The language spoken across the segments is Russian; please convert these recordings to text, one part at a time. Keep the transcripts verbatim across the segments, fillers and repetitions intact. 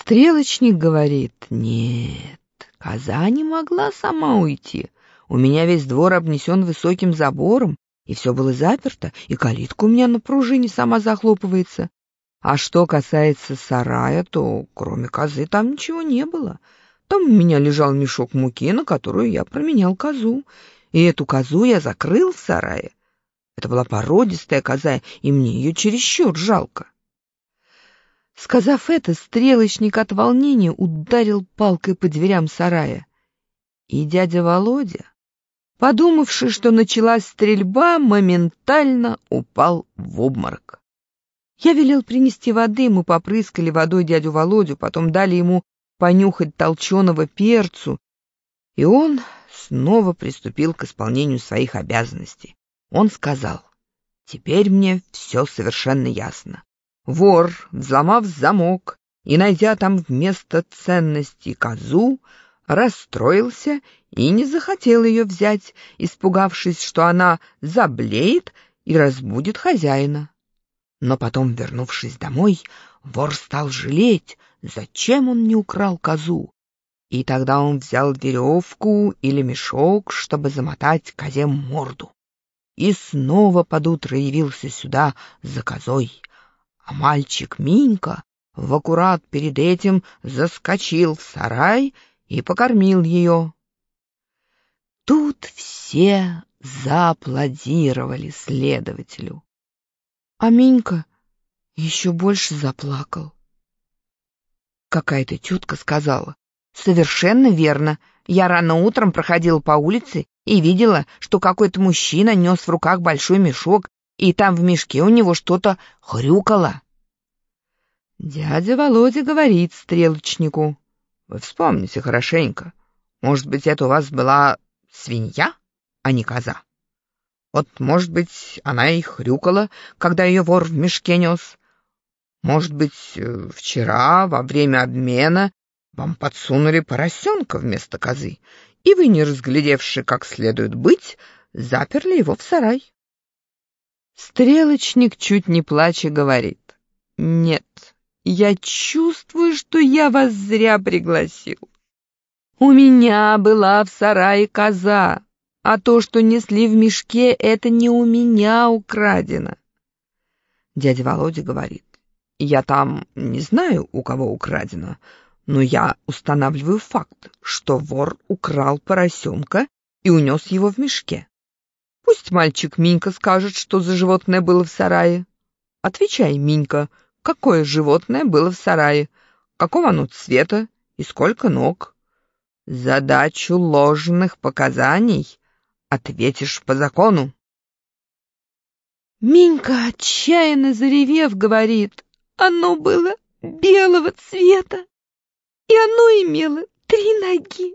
Стрелочник говорит: «Нет, коза не могла сама уйти. У меня весь двор обнесен высоким забором, и все было заперто, и калитка у меня на пружине сама захлопывается. А что касается сарая, то кроме козы там ничего не было. Там у меня лежал мешок муки, на которую я променял козу, и эту козу я закрыл в сарае. Это была породистая коза, и мне ее чересчур жалко». Сказав это, стрелочник от волнения ударил палкой по дверям сарая. И дядя Володя, подумавши, что началась стрельба, моментально упал в обморок. Я велел принести воды, мы попрыскали водой дядю Володю, потом дали ему понюхать толченого перцу, и он снова приступил к исполнению своих обязанностей. Он сказал: «Теперь мне все совершенно ясно. Вор, взломав замок и найдя там вместо ценностей козу, расстроился и не захотел ее взять, испугавшись, что она заблеет и разбудит хозяина. Но потом, вернувшись домой, вор стал жалеть, зачем он не украл козу, и тогда он взял веревку или мешок, чтобы замотать козе морду, и снова под утро явился сюда за козой. А мальчик Минька в аккурат перед этим заскочил в сарай и покормил ее». Тут все зааплодировали следователю, а Минька еще больше заплакал. Какая-то тетка сказала: «Совершенно верно. Я рано утром проходила по улице и видела, что какой-то мужчина нес в руках большой мешок, и там в мешке у него что-то хрюкало». Дядя Володя говорит стрелочнику: «Вы вспомните хорошенько. Может быть, это у вас была свинья, а не коза? Вот, может быть, она и хрюкала, когда ее вор в мешке нес. Может быть, вчера во время обмена вам подсунули поросенка вместо козы, и вы, не разглядевши, как следует быть, заперли его в сарай». Стрелочник, чуть не плача, говорит: «Нет, я чувствую, что я вас зря пригласил. У меня была в сарае коза, а то, что несли в мешке, это не у меня украдено». Дядя Володя говорит: «Я там не знаю, у кого украдено, но я устанавливаю факт, что вор украл поросенка и унес его в мешке. Пусть мальчик Минька скажет, что за животное было в сарае. Отвечай, Минька, какое животное было в сарае, какого оно цвета и сколько ног. Задачу ложных показаний ответишь по закону». Минька, отчаянно заревев, говорит: «Оно было белого цвета, и оно имело три ноги».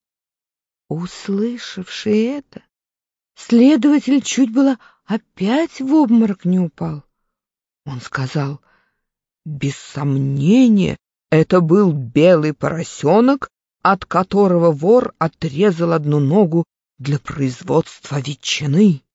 Услышавши это, следователь чуть было опять в обморок не упал. Он сказал: «Без сомнения, это был белый поросенок, от которого вор отрезал одну ногу для производства ветчины».